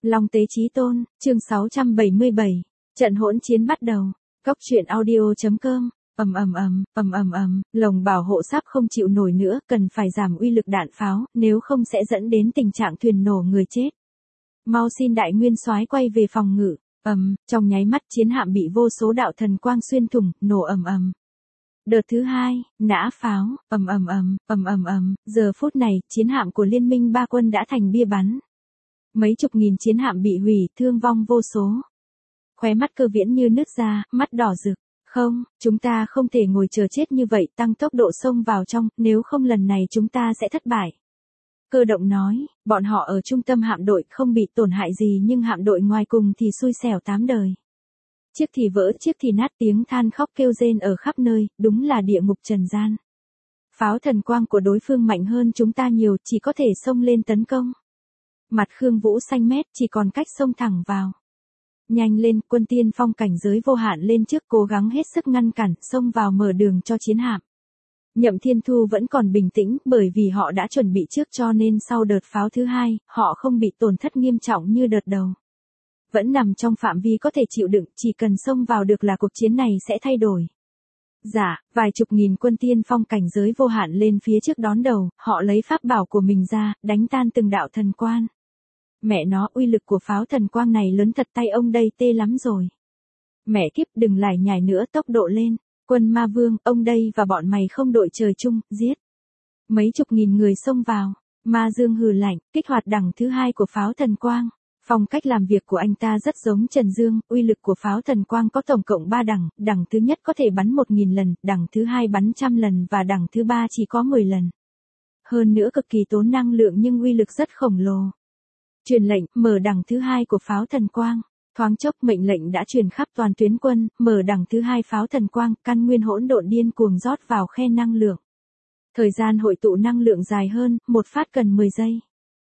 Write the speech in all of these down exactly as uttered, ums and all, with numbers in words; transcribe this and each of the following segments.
Long Tế Chí Tôn, chương sáu trăm bảy mươi bảy. Trận hỗn chiến bắt đầu. Cốc truyện audio chấm com. Ầm ầm ầm, ầm ầm ầm, lồng bảo hộ sắp không chịu nổi nữa, cần phải giảm uy lực đạn pháo, nếu không sẽ dẫn đến tình trạng thuyền nổ người chết. Mau xin đại nguyên soái quay về phòng ngự. Ầm, trong nháy mắt chiến hạm bị vô số đạo thần quang xuyên thủng, nổ ầm ầm. Đợt thứ hai, nã pháo, ầm ầm ầm, ầm ầm ầm, giờ phút này, chiến hạm của liên minh ba quân đã thành bia bắn. Mấy chục nghìn chiến hạm bị hủy, thương vong vô số. Khóe mắt Cơ Viễn như nứt ra, mắt đỏ rực. Không, chúng ta không thể ngồi chờ chết như vậy, tăng tốc độ xông vào trong, nếu không lần này chúng ta sẽ thất bại. Cơ Động nói, bọn họ ở trung tâm hạm đội không bị tổn hại gì nhưng hạm đội ngoài cùng thì xui xẻo tám đời. Chiếc thì vỡ, chiếc thì nát, tiếng than khóc kêu rên ở khắp nơi, đúng là địa ngục trần gian. Pháo thần quang của đối phương mạnh hơn chúng ta nhiều, chỉ có thể xông lên tấn công. Mặt Khương Vũ xanh mét, chỉ còn cách xông thẳng vào. Nhanh lên, quân tiên phong cảnh giới vô hạn lên trước, cố gắng hết sức ngăn cản, xông vào mở đường cho chiến hạm. Nhậm Thiên Thu vẫn còn bình tĩnh, bởi vì họ đã chuẩn bị trước cho nên sau đợt pháo thứ hai, họ không bị tổn thất nghiêm trọng như đợt đầu. Vẫn nằm trong phạm vi có thể chịu đựng, chỉ cần xông vào được là cuộc chiến này sẽ thay đổi. Dạ, vài chục nghìn quân tiên phong cảnh giới vô hạn lên phía trước đón đầu, họ lấy pháp bảo của mình ra, đánh tan từng đạo thần quan. Mẹ nó, uy lực của pháo thần quang này lớn thật, tay ông đây tê lắm rồi. Mẹ kiếp, đừng lải nhải nữa, tốc độ lên. Quân ma vương, ông đây và bọn mày không đội trời chung, giết. Mấy chục nghìn người xông vào. Ma Dương hừ lạnh, kích hoạt đằng thứ hai của pháo thần quang. Phong cách làm việc của anh ta rất giống Trần Dương, uy lực của pháo thần quang có tổng cộng ba đằng, đằng thứ nhất có thể bắn một nghìn lần, đằng thứ hai bắn trăm lần và đằng thứ ba chỉ có mười lần. Hơn nữa cực kỳ tốn năng lượng nhưng uy lực rất khổng lồ. Truyền lệnh, mở đằng thứ hai của pháo thần quang. Thoáng chốc mệnh lệnh đã truyền khắp toàn tuyến quân, mở đằng thứ hai pháo thần quang, căn nguyên hỗn độn điên cuồng rót vào khe năng lượng. Thời gian hội tụ năng lượng dài hơn, một phát cần mười giây.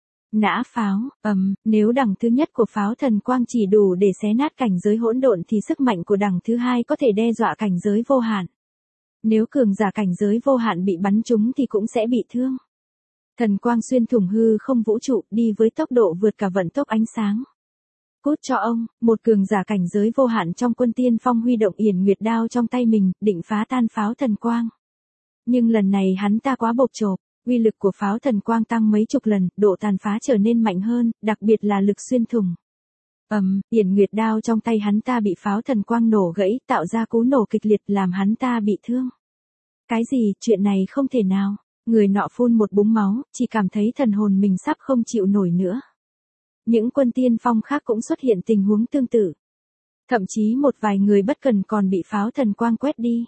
Nã pháo, ầm, nếu đằng thứ nhất của pháo thần quang chỉ đủ để xé nát cảnh giới hỗn độn thì sức mạnh của đằng thứ hai có thể đe dọa cảnh giới vô hạn. Nếu cường giả cảnh giới vô hạn bị bắn trúng thì cũng sẽ bị thương. Thần quang xuyên thủng hư không vũ trụ, đi với tốc độ vượt cả vận tốc ánh sáng. Cút cho ông, một cường giả cảnh giới vô hạn trong quân tiên phong huy động Yển Nguyệt đao trong tay mình, định phá tan pháo thần quang. Nhưng lần này hắn ta quá bộp chộp, uy lực của pháo thần quang tăng mấy chục lần, độ tàn phá trở nên mạnh hơn, đặc biệt là lực xuyên thủng. Ầm, um, Yển Nguyệt đao trong tay hắn ta bị pháo thần quang nổ gãy, tạo ra cú nổ kịch liệt làm hắn ta bị thương. Cái gì, chuyện này không thể nào. Người nọ phun một búng máu, chỉ cảm thấy thần hồn mình sắp không chịu nổi nữa. Những quân tiên phong khác cũng xuất hiện tình huống tương tự. Thậm chí một vài người bất cần còn bị pháo thần quang quét đi.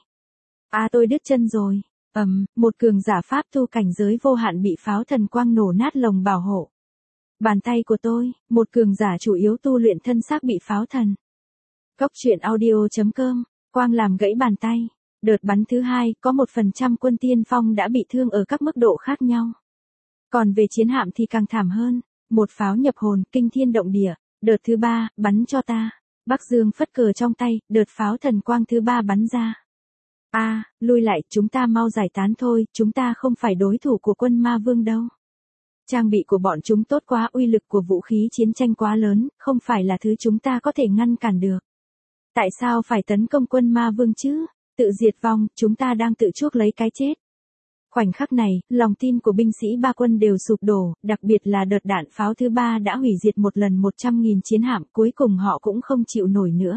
À tôi đứt chân rồi. Ầm, um, một cường giả pháp tu cảnh giới vô hạn bị pháo thần quang nổ nát lồng bảo hộ. Bàn tay của tôi, một cường giả chủ yếu tu luyện thân xác bị pháo thần. Cốc truyện audio chấm com, quang làm gãy bàn tay. Đợt bắn thứ hai, có một phần trăm quân tiên phong đã bị thương ở các mức độ khác nhau. Còn về chiến hạm thì càng thảm hơn. Một pháo nhập hồn, kinh thiên động địa. Đợt thứ ba, bắn cho ta. Bắc Dương phất cờ trong tay, đợt pháo thần quang thứ ba bắn ra. A, à, lui lại, chúng ta mau giải tán thôi, chúng ta không phải đối thủ của quân ma vương đâu. Trang bị của bọn chúng tốt quá, uy lực của vũ khí chiến tranh quá lớn, không phải là thứ chúng ta có thể ngăn cản được. Tại sao phải tấn công quân ma vương chứ? Tự diệt vong, chúng ta đang tự chuốc lấy cái chết. Khoảnh khắc này, lòng tin của binh sĩ ba quân đều sụp đổ, đặc biệt là đợt đạn pháo thứ ba đã hủy diệt một lần một trăm nghìn chiến hạm, cuối cùng họ cũng không chịu nổi nữa.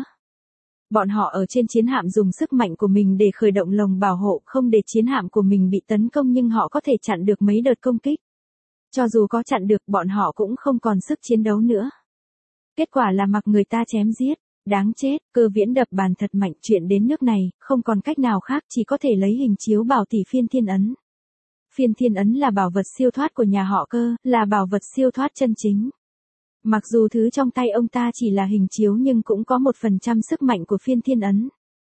Bọn họ ở trên chiến hạm dùng sức mạnh của mình để khởi động lồng bảo hộ, không để chiến hạm của mình bị tấn công nhưng họ có thể chặn được mấy đợt công kích. Cho dù có chặn được, bọn họ cũng không còn sức chiến đấu nữa. Kết quả là mặc người ta chém giết. Đáng chết, Cơ Viễn đập bàn thật mạnh, chuyện đến nước này, không còn cách nào khác, chỉ có thể lấy hình chiếu bảo tỷ phiên thiên ấn. Phiên thiên ấn là bảo vật siêu thoát của nhà họ Cơ, là bảo vật siêu thoát chân chính. Mặc dù thứ trong tay ông ta chỉ là hình chiếu nhưng cũng có một phần trăm sức mạnh của phiên thiên ấn.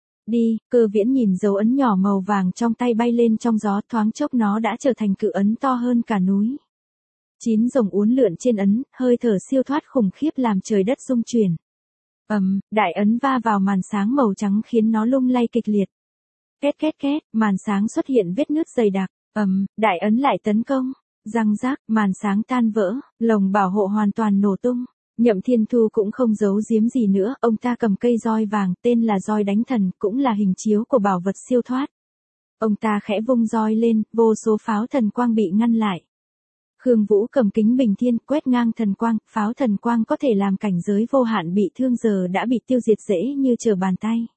Đi, Cơ Viễn nhìn dấu ấn nhỏ màu vàng trong tay bay lên trong gió, thoáng chốc nó đã trở thành cự ấn to hơn cả núi. Chín rồng uốn lượn trên ấn, hơi thở siêu thoát khủng khiếp làm trời đất rung chuyển. Ầm, um, đại ấn va vào màn sáng màu trắng khiến nó lung lay kịch liệt. Két két két, màn sáng xuất hiện vết nứt dày đặc. Ầm, um, đại ấn lại tấn công. Răng rác, màn sáng tan vỡ, lồng bảo hộ hoàn toàn nổ tung. Nhậm Thiên Thu cũng không giấu giếm gì nữa, ông ta cầm cây roi vàng, tên là roi đánh thần, cũng là hình chiếu của bảo vật siêu thoát. Ông ta khẽ vung roi lên, vô số pháo thần quang bị ngăn lại. Khương Vũ cầm kính bình thiên, quét ngang thần quang, pháo thần quang có thể làm cảnh giới vô hạn bị thương giờ đã bị tiêu diệt dễ như trở bàn tay.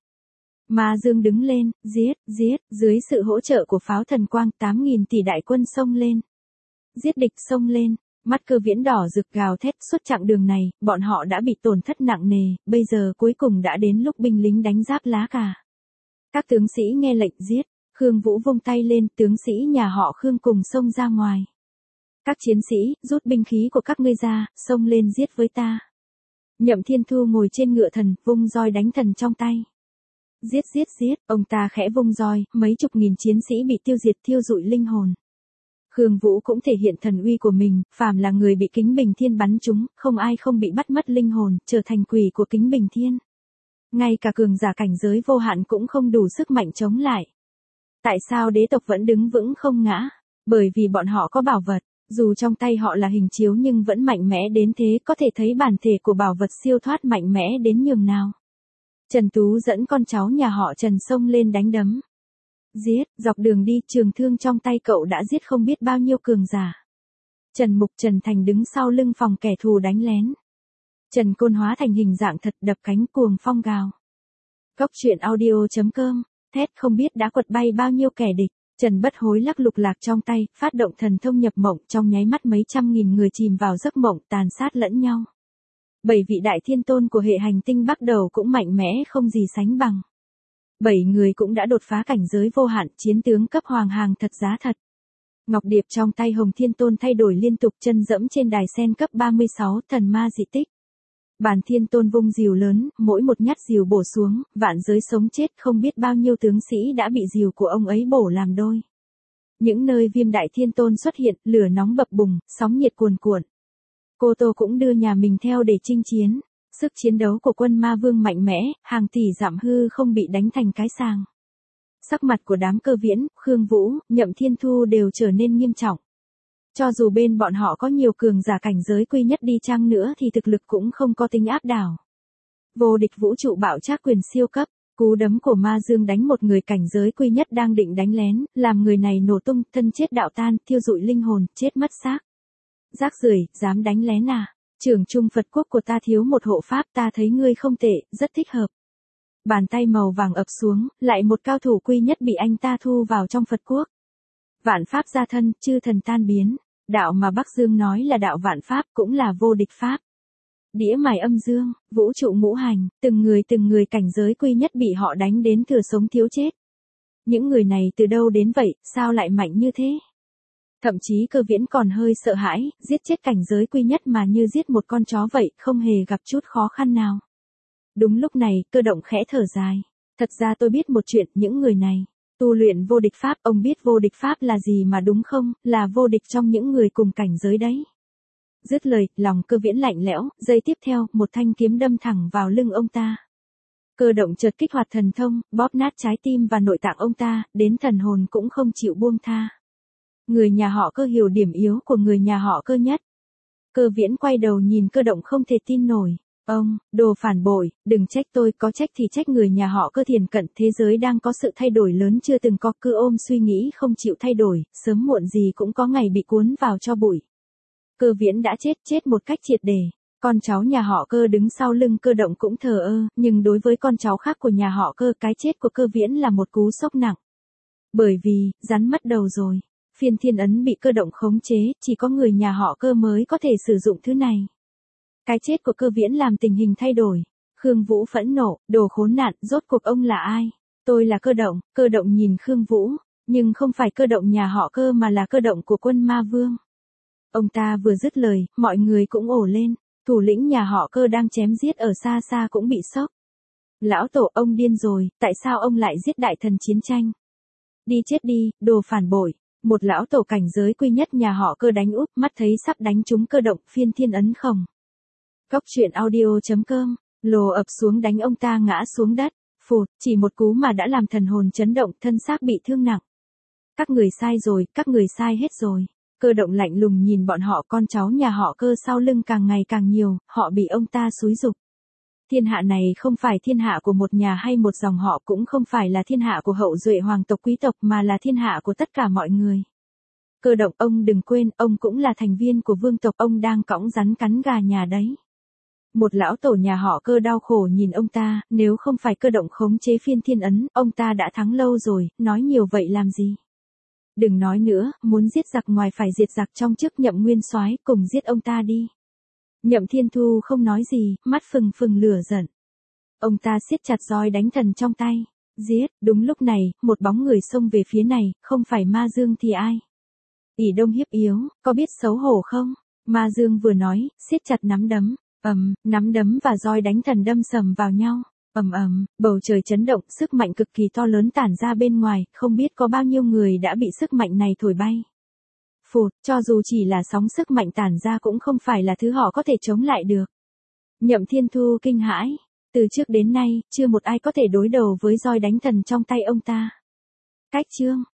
Ma Dương đứng lên, giết, giết, dưới sự hỗ trợ của pháo thần quang, tám nghìn tỷ đại quân xông lên. Giết địch xông lên, mắt Cơ Viễn đỏ rực gào thét, suốt chặng đường này, bọn họ đã bị tổn thất nặng nề, bây giờ cuối cùng đã đến lúc binh lính đánh giáp lá cà. Các tướng sĩ nghe lệnh giết, Khương Vũ vung tay lên, tướng sĩ nhà họ Khương cùng xông ra ngoài. Các chiến sĩ, rút binh khí của các ngươi ra, xông lên giết với ta. Nhậm Thiên Thu ngồi trên ngựa thần, vung roi đánh thần trong tay. Giết giết giết, ông ta khẽ vung roi, mấy chục nghìn chiến sĩ bị tiêu diệt thiêu rụi linh hồn. Khương Vũ cũng thể hiện thần uy của mình, phàm là người bị kính bình thiên bắn trúng, không ai không bị bắt mất linh hồn, trở thành quỷ của kính bình thiên. Ngay cả cường giả cảnh giới vô hạn cũng không đủ sức mạnh chống lại. Tại sao đế tộc vẫn đứng vững không ngã? Bởi vì bọn họ có bảo vật, dù trong tay họ là hình chiếu nhưng vẫn mạnh mẽ đến thế, có thể thấy bản thể của bảo vật siêu thoát mạnh mẽ đến nhường nào. Trần Tú dẫn con cháu nhà họ Trần xông lên đánh đấm. Giết, dọc đường đi, trường thương trong tay cậu đã giết không biết bao nhiêu cường giả. Trần Mục Trần Thành đứng sau lưng phòng kẻ thù đánh lén. Trần Côn hóa thành hình dạng thật, đập cánh cuồng phong gào. Cốc truyện audio chấm com, thét không biết đã quật bay bao nhiêu kẻ địch. Trần Bất Hối lắc lục lạc trong tay, phát động thần thông nhập mộng, trong nháy mắt mấy trăm nghìn người chìm vào giấc mộng, tàn sát lẫn nhau. Bảy vị đại thiên tôn của hệ hành tinh bắt đầu cũng mạnh mẽ không gì sánh bằng. Bảy người cũng đã đột phá cảnh giới vô hạn, chiến tướng cấp hoàng hàng thật giá thật. Ngọc điệp trong tay Hồng Thiên Tôn thay đổi liên tục, chân dẫm trên đài sen cấp ba mươi sáu, thần ma dị tích. Bàn Thiên Tôn vung rìu lớn, mỗi một nhát rìu bổ xuống, vạn giới sống chết, không biết bao nhiêu tướng sĩ đã bị rìu của ông ấy bổ làm đôi. Những nơi Viêm Đại Thiên Tôn xuất hiện, lửa nóng bập bùng, sóng nhiệt cuồn cuộn. Cô Tô cũng đưa nhà mình theo để chinh chiến. Sức chiến đấu của quân ma vương mạnh mẽ, hàng tỷ dặm hư không bị đánh thành cái sàng. Sắc mặt của đám Cơ Viễn, Khương Vũ, Nhậm Thiên Thu đều trở nên nghiêm trọng. Cho dù bên bọn họ có nhiều cường giả cảnh giới quy nhất đi chăng nữa thì thực lực cũng không có tính áp đảo. Vô địch vũ trụ bạo trác quyền siêu cấp, cú đấm của Ma Dương đánh một người cảnh giới quy nhất đang định đánh lén, làm người này nổ tung, thân chết đạo tan, thiêu rụi linh hồn, chết mất xác. Rác rưởi, dám đánh lén à? Trưởng Trung Phật Quốc của ta thiếu một hộ pháp, ta thấy ngươi không tệ, rất thích hợp. Bàn tay màu vàng ập xuống, lại một cao thủ quy nhất bị anh ta thu vào trong Phật Quốc. Vạn pháp gia thân, chư thần tan biến, đạo mà Bắc Dương nói là đạo vạn pháp cũng là vô địch pháp. Đĩa mài âm dương, vũ trụ ngũ hành, từng người từng người cảnh giới quy nhất bị họ đánh đến thừa sống thiếu chết. Những người này từ đâu đến vậy, sao lại mạnh như thế? Thậm chí Cơ Viễn còn hơi sợ hãi, giết chết cảnh giới quy nhất mà như giết một con chó vậy, không hề gặp chút khó khăn nào. Đúng lúc này, Cơ Động khẽ thở dài. Thật ra tôi biết một chuyện, những người này tu luyện vô địch pháp, ông biết vô địch pháp là gì mà đúng không, là vô địch trong những người cùng cảnh giới đấy. Dứt lời, lòng Cơ Viễn lạnh lẽo, giây tiếp theo, một thanh kiếm đâm thẳng vào lưng ông ta. Cơ Động chợt kích hoạt thần thông, bóp nát trái tim và nội tạng ông ta, đến thần hồn cũng không chịu buông tha. Người nhà họ Cơ hiểu điểm yếu của người nhà họ Cơ nhất. Cơ Viễn quay đầu nhìn Cơ Động không thể tin nổi. Ông, đồ phản bội, đừng trách tôi, có trách thì trách người nhà họ Cơ thiền cận, thế giới đang có sự thay đổi lớn chưa từng có, cứ ôm suy nghĩ không chịu thay đổi, sớm muộn gì cũng có ngày bị cuốn vào cho bụi. Cơ Viễn đã chết, chết một cách triệt để. Con cháu nhà họ Cơ đứng sau lưng Cơ Động cũng thờ ơ, nhưng đối với con cháu khác của nhà họ Cơ, cái chết của Cơ Viễn là một cú sốc nặng. Bởi vì, rắn mất đầu rồi. Phiên thiên ấn bị Cơ Động khống chế, chỉ có người nhà họ Cơ mới có thể sử dụng thứ này. Cái chết của Cơ Viễn làm tình hình thay đổi. Khương Vũ phẫn nộ, đồ khốn nạn, rốt cuộc ông là ai? Tôi là Cơ Động. Cơ Động nhìn Khương Vũ, nhưng không phải Cơ Động nhà họ Cơ mà là Cơ Động của quân ma vương. Ông ta vừa dứt lời, mọi người cũng ồ lên, thủ lĩnh nhà họ Cơ đang chém giết ở xa xa cũng bị sốc. Lão tổ, ông điên rồi, tại sao ông lại giết đại thần chiến tranh? Đi chết đi, đồ phản bội. Một lão tổ cảnh giới quy nhất nhà họ Cơ đánh úp, mắt thấy sắp đánh trúng Cơ Động, phiên thiên ấn khổng. Cốc truyện audio chấm com, lồ ập xuống đánh ông ta ngã xuống đất, phụt, chỉ một cú mà đã làm thần hồn chấn động, thân xác bị thương nặng. Các người sai rồi, các người sai hết rồi. Cơ Động lạnh lùng nhìn bọn họ, con cháu nhà họ Cơ sau lưng càng ngày càng nhiều, họ bị ông ta xúi giục. Thiên hạ này không phải thiên hạ của một nhà hay một dòng họ, cũng không phải là thiên hạ của hậu duệ hoàng tộc quý tộc, mà là thiên hạ của tất cả mọi người. Cơ Động, ông đừng quên, ông cũng là thành viên của vương tộc, ông đang cõng rắn cắn gà nhà đấy. Một lão tổ nhà họ Cơ đau khổ nhìn ông ta, nếu không phải Cơ Động khống chế phiên thiên ấn, ông ta đã thắng lâu rồi, nói nhiều vậy làm gì? Đừng nói nữa, muốn giết giặc ngoài phải diệt giặc trong trước. Nhậm Nguyên Soái, cùng giết ông ta đi. Nhậm Thiên Thu không nói gì, mắt phừng phừng lửa giận. Ông ta siết chặt roi đánh thần trong tay. Giết, đúng lúc này, một bóng người xông về phía này, không phải Ma Dương thì ai? ỷ Đông Hiếp Yếu, có biết xấu hổ không? Ma Dương vừa nói, siết chặt nắm đấm, ầm, nắm đấm và roi đánh thần đâm sầm vào nhau. Ầm ầm, bầu trời chấn động, sức mạnh cực kỳ to lớn tản ra bên ngoài, không biết có bao nhiêu người đã bị sức mạnh này thổi bay. Phụt, cho dù chỉ là sóng sức mạnh tản ra cũng không phải là thứ họ có thể chống lại được. Nhậm Thiên Thu kinh hãi, từ trước đến nay, chưa một ai có thể đối đầu với roi đánh thần trong tay ông ta. Cách chương